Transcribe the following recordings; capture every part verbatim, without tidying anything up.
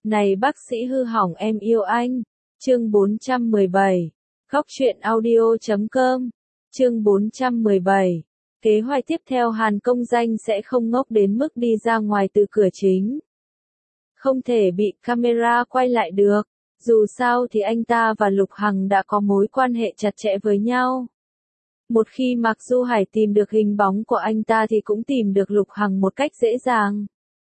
Này bác sĩ hư hỏng em yêu anh. Chương bốn trăm mười bảy. Góc truyện audio chấm com. Chương bốn trăm mười bảy. Kế hoạch tiếp theo Hàn Công Danh sẽ không ngốc đến mức đi ra ngoài từ cửa chính. Không thể bị camera quay lại được. Dù sao thì anh ta và Lục Hằng đã có mối quan hệ chặt chẽ với nhau. Một khi Mạc Du Hải tìm được hình bóng của anh ta thì cũng tìm được Lục Hằng một cách dễ dàng.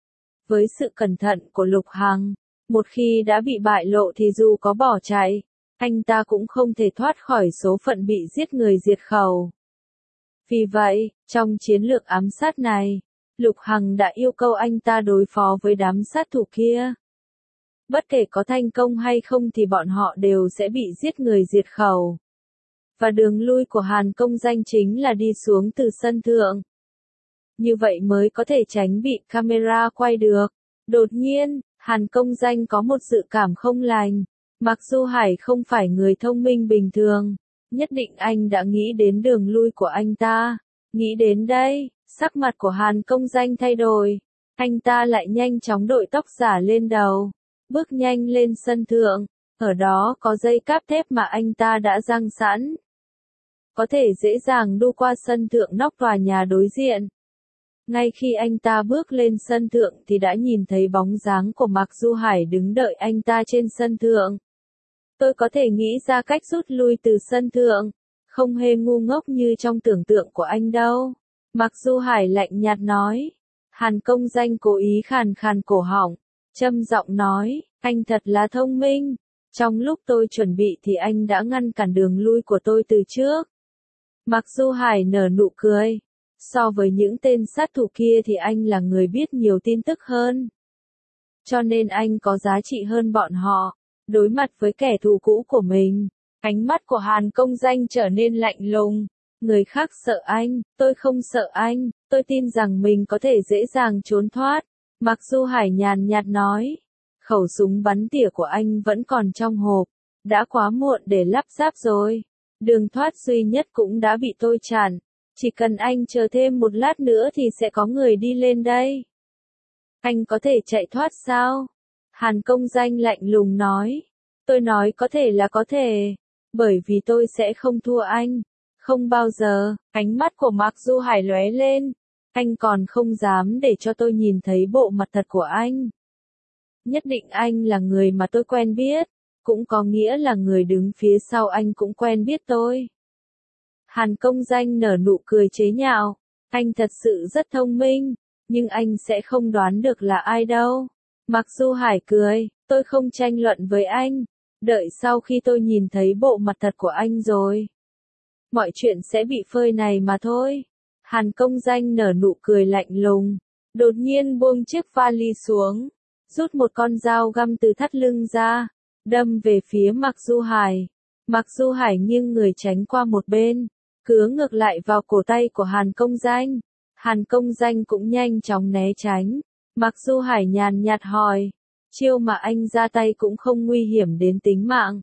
Với sự cẩn thận của Lục Hằng, một khi đã bị bại lộ thì dù có bỏ chạy, anh ta cũng không thể thoát khỏi số phận bị giết người diệt khẩu. Vì vậy, trong chiến lược ám sát này, Lục Hằng đã yêu cầu anh ta đối phó với đám sát thủ kia. Bất kể có thành công hay không thì bọn họ đều sẽ bị giết người diệt khẩu. Và đường lui của Hàn Công Danh chính là đi xuống từ sân thượng. Như vậy mới có thể tránh bị camera quay được. Đột nhiên, Hàn Công Danh có một dự cảm không lành. Mạc Du Hải không phải người thông minh bình thường. Nhất định anh đã nghĩ đến đường lui của anh ta. Nghĩ đến đây, sắc mặt của Hàn Công Danh thay đổi. Anh ta lại nhanh chóng đội tóc giả lên đầu. Bước nhanh lên sân thượng. Ở đó có dây cáp thép mà anh ta đã giăng sẵn. Có thể dễ dàng đu qua sân thượng nóc tòa nhà đối diện. Ngay khi anh ta bước lên sân thượng thì đã nhìn thấy bóng dáng của Mạc Du Hải đứng đợi anh ta trên sân thượng. Tôi có thể nghĩ ra cách rút lui từ sân thượng, không hề ngu ngốc như trong tưởng tượng của anh đâu. Mạc Du Hải lạnh nhạt nói. Hàn Công Danh cố ý khàn khàn cổ họng, châm giọng nói, anh thật là thông minh. Trong lúc tôi chuẩn bị thì anh đã ngăn cản đường lui của tôi từ trước. Mạc Du Hải nở nụ cười. So với những tên sát thủ kia thì anh là người biết nhiều tin tức hơn. Cho nên anh có giá trị hơn bọn họ. Đối mặt với kẻ thù cũ của mình, ánh mắt của Hàn Công Danh trở nên lạnh lùng. Người khác sợ anh, tôi không sợ anh, tôi tin rằng mình có thể dễ dàng trốn thoát. Mạc Du Hải nhàn nhạt nói. Khẩu súng bắn tỉa của anh vẫn còn trong hộp. Đã quá muộn để lắp ráp rồi. Đường thoát duy nhất cũng đã bị tôi chặn. Chỉ cần anh chờ thêm một lát nữa thì sẽ có người đi lên đây. Anh có thể chạy thoát sao? Hàn Công Danh lạnh lùng nói. Tôi nói có thể là có thể. Bởi vì tôi sẽ không thua anh. Không bao giờ. Ánh mắt của Mạc Du Hải lóe lên. Anh còn không dám để cho tôi nhìn thấy bộ mặt thật của anh. Nhất định anh là người mà tôi quen biết. Cũng có nghĩa là người đứng phía sau anh cũng quen biết tôi. Hàn Công Danh nở nụ cười chế nhạo. Anh thật sự rất thông minh. Nhưng anh sẽ không đoán được là ai đâu. Mạc Du Hải cười. Tôi không tranh luận với anh. Đợi sau khi tôi nhìn thấy bộ mặt thật của anh rồi. Mọi chuyện sẽ bị phơi này mà thôi. Hàn Công Danh nở nụ cười lạnh lùng. Đột nhiên buông chiếc vali xuống. Rút một con dao găm từ thắt lưng ra. Đâm về phía Mạc Du Hải. Mạc Du Hải nghiêng người tránh qua một bên. Cứa ngược lại vào cổ tay của Hàn Công Danh. Hàn Công Danh cũng nhanh chóng né tránh. Mạc Du Hải nhàn nhạt hỏi. Chiêu mà anh ra tay cũng không nguy hiểm đến tính mạng.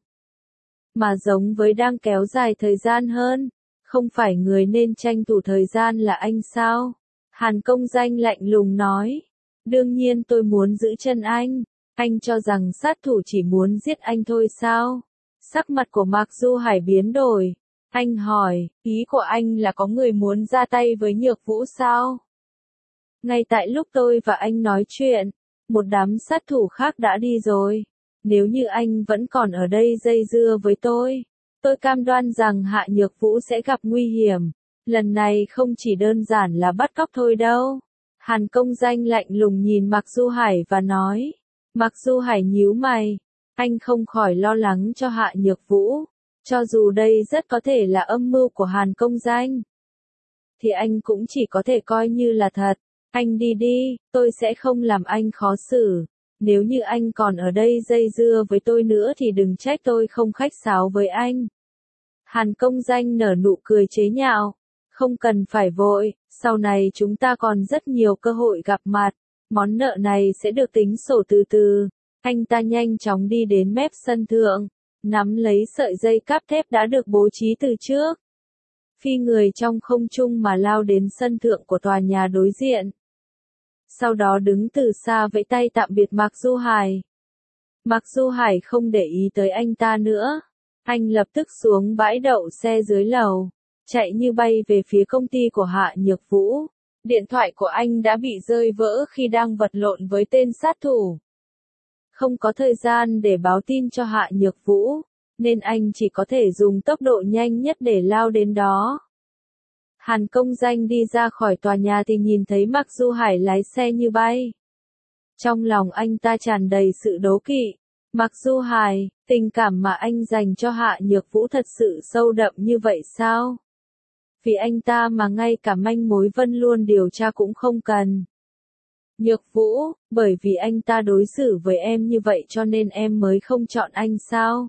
Mà giống với đang kéo dài thời gian hơn. Không phải người nên tranh thủ thời gian là anh sao? Hàn Công Danh lạnh lùng nói. Đương nhiên tôi muốn giữ chân anh. Anh cho rằng sát thủ chỉ muốn giết anh thôi sao? Sắc mặt của Mạc Du Hải biến đổi. Anh hỏi, ý của anh là có người muốn ra tay với Nhược Vũ sao? Ngay tại lúc tôi và anh nói chuyện, một đám sát thủ khác đã đi rồi. Nếu như anh vẫn còn ở đây dây dưa với tôi, tôi cam đoan rằng Hạ Nhược Vũ sẽ gặp nguy hiểm. Lần này không chỉ đơn giản là bắt cóc thôi đâu. Hàn Công Danh lạnh lùng nhìn Mạc Du Hải và nói. Mạc Du Hải nhíu mày. Anh không khỏi lo lắng cho Hạ Nhược Vũ. Cho dù đây rất có thể là âm mưu của Hàn Công Danh. Thì anh cũng chỉ có thể coi như là thật. Anh đi đi, tôi sẽ không làm anh khó xử. Nếu như anh còn ở đây dây dưa với tôi nữa thì đừng trách tôi không khách sáo với anh. Hàn Công Danh nở nụ cười chế nhạo. Không cần phải vội, sau này chúng ta còn rất nhiều cơ hội gặp mặt. Món nợ này sẽ được tính sổ từ từ. Anh ta nhanh chóng đi đến mép sân thượng. Nắm lấy sợi dây cáp thép đã được bố trí từ trước. Phi người trong không trung mà lao đến sân thượng của tòa nhà đối diện. Sau đó đứng từ xa vẫy tay tạm biệt Mạc Du Hải. Mạc Du Hải không để ý tới anh ta nữa. Anh lập tức xuống bãi đậu xe dưới lầu, chạy như bay về phía công ty của Hạ Nhược Vũ. Điện thoại của anh đã bị rơi vỡ khi đang vật lộn với tên sát thủ. Không có thời gian để báo tin cho Hạ Nhược Vũ, nên anh chỉ có thể dùng tốc độ nhanh nhất để lao đến đó. Hàn Công Danh đi ra khỏi tòa nhà thì nhìn thấy Mạc Du Hải lái xe như bay. Trong lòng anh ta tràn đầy sự đố kỵ. Mạc Du Hải, tình cảm mà anh dành cho Hạ Nhược Vũ thật sự sâu đậm như vậy sao? Vì anh ta mà ngay cả manh mối Vân luôn điều tra cũng không cần. Nhược Vũ, bởi vì anh ta đối xử với em như vậy cho nên em mới không chọn anh sao?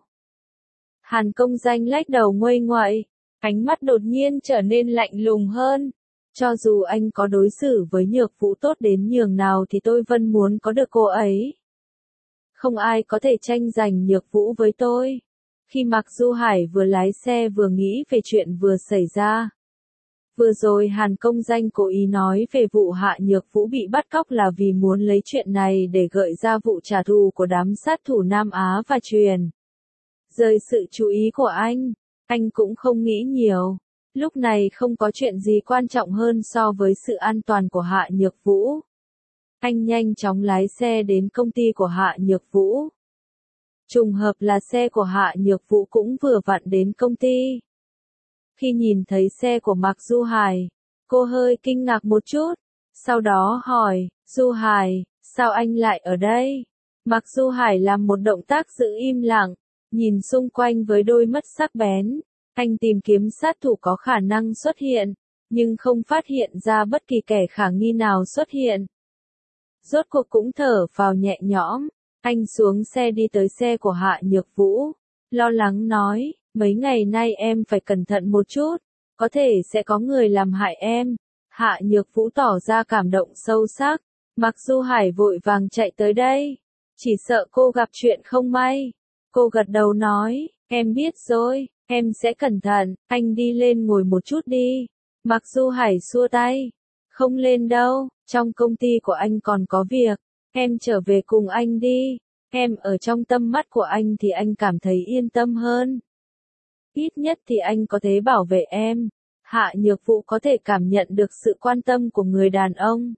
Hàn Công Danh lách đầu nguây nguậy, ánh mắt đột nhiên trở nên lạnh lùng hơn. Cho dù anh có đối xử với Nhược Vũ tốt đến nhường nào thì tôi vẫn muốn có được cô ấy. Không ai có thể tranh giành Nhược Vũ với tôi. Khi Mạc Du Hải vừa lái xe vừa nghĩ về chuyện vừa xảy ra. Vừa rồi Hàn Công Danh cố ý nói về vụ Hạ Nhược Vũ bị bắt cóc là vì muốn lấy chuyện này để gợi ra vụ trả thù của đám sát thủ Nam Á và truyền rời sự chú ý của anh. Anh cũng không nghĩ nhiều. Lúc này không có chuyện gì quan trọng hơn so với sự an toàn của Hạ Nhược Vũ. Anh nhanh chóng lái xe đến công ty của Hạ Nhược Vũ. Trùng hợp là xe của Hạ Nhược Vũ cũng vừa vặn đến công ty. Khi nhìn thấy xe của Mạc Du Hải, cô hơi kinh ngạc một chút, sau đó hỏi, Du Hải, sao anh lại ở đây? Mạc Du Hải làm một động tác giữ im lặng, nhìn xung quanh với đôi mắt sắc bén. Anh tìm kiếm sát thủ có khả năng xuất hiện, nhưng không phát hiện ra bất kỳ kẻ khả nghi nào xuất hiện. Rốt cuộc cũng thở phào nhẹ nhõm, anh xuống xe đi tới xe của Hạ Nhược Vũ, lo lắng nói, mấy ngày nay em phải cẩn thận một chút, có thể sẽ có người làm hại em. Hạ Nhược Vũ tỏ ra cảm động sâu sắc, Mạc Du Hải vội vàng chạy tới đây, chỉ sợ cô gặp chuyện không may. Cô gật đầu nói, em biết rồi, em sẽ cẩn thận, anh đi lên ngồi một chút đi. Mạc Du Hải xua tay, không lên đâu, trong công ty của anh còn có việc, em trở về cùng anh đi, em ở trong tâm mắt của anh thì anh cảm thấy yên tâm hơn. Ít nhất thì anh có thể bảo vệ em. Hạ Nhược Vũ có thể cảm nhận được sự quan tâm của người đàn ông.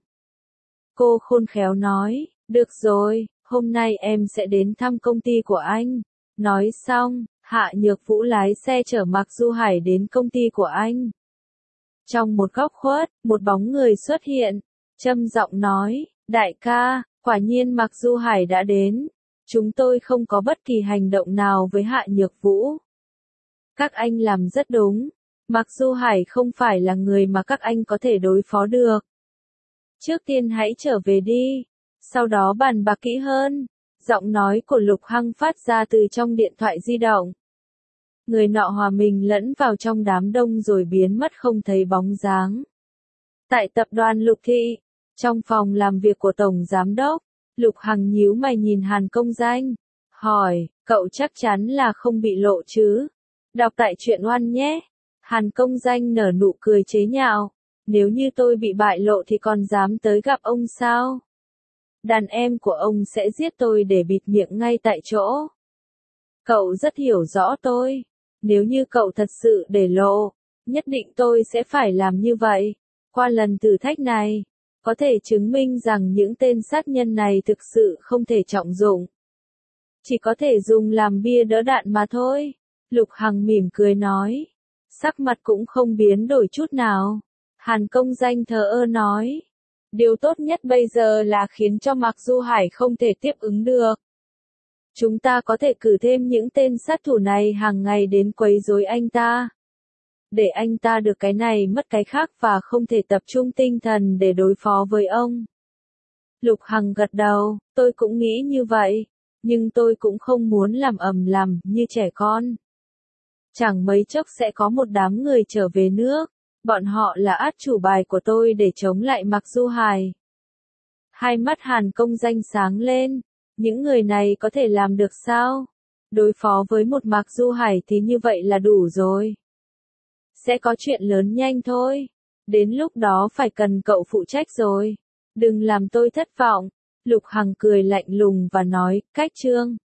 Cô khôn khéo nói, được rồi, hôm nay em sẽ đến thăm công ty của anh. Nói xong, Hạ Nhược Vũ lái xe chở Mạc Du Hải đến công ty của anh. Trong một góc khuất, một bóng người xuất hiện, trầm giọng nói, đại ca, quả nhiên Mạc Du Hải đã đến. Chúng tôi không có bất kỳ hành động nào với Hạ Nhược Vũ. Các anh làm rất đúng. Mạc Du Hải không phải là người mà các anh có thể đối phó được. Trước tiên hãy trở về đi, sau đó bàn bạc kỹ hơn. Giọng nói của Lục Hăng phát ra từ trong điện thoại di động. Người nọ hòa mình lẫn vào trong đám đông rồi biến mất không thấy bóng dáng. Tại tập đoàn Lục Thị, trong phòng làm việc của Tổng Giám đốc, Lục Hằng nhíu mày nhìn Hàn Công Danh, hỏi, cậu chắc chắn là không bị lộ chứ? Đọc tại truyện oan nhé. Hàn Công Danh nở nụ cười chế nhạo, nếu như tôi bị bại lộ thì còn dám tới gặp ông sao? Đàn em của ông sẽ giết tôi để bịt miệng ngay tại chỗ. Cậu rất hiểu rõ tôi, nếu như cậu thật sự để lộ, nhất định tôi sẽ phải làm như vậy. Qua lần thử thách này, có thể chứng minh rằng những tên sát nhân này thực sự không thể trọng dụng. Chỉ có thể dùng làm bia đỡ đạn mà thôi. Lục Hằng mỉm cười nói. Sắc mặt cũng không biến đổi chút nào. Hàn Công Danh thờ ơ nói. Điều tốt nhất bây giờ là khiến cho Mạc Du Hải không thể tiếp ứng được. Chúng ta có thể cử thêm những tên sát thủ này hàng ngày đến quấy rối anh ta. Để anh ta được cái này mất cái khác và không thể tập trung tinh thần để đối phó với ông. Lục Hằng gật đầu, tôi cũng nghĩ như vậy, nhưng tôi cũng không muốn làm ầm làm như trẻ con. Chẳng mấy chốc sẽ có một đám người trở về nước, bọn họ là át chủ bài của tôi để chống lại Mạc Du Hải. Hai mắt Hàn Công Danh sáng lên, những người này có thể làm được sao? Đối phó với một Mạc Du Hải thì như vậy là đủ rồi. Sẽ có chuyện lớn nhanh thôi, đến lúc đó phải cần cậu phụ trách rồi. Đừng làm tôi thất vọng. Lục Hằng cười lạnh lùng và nói, cách chương.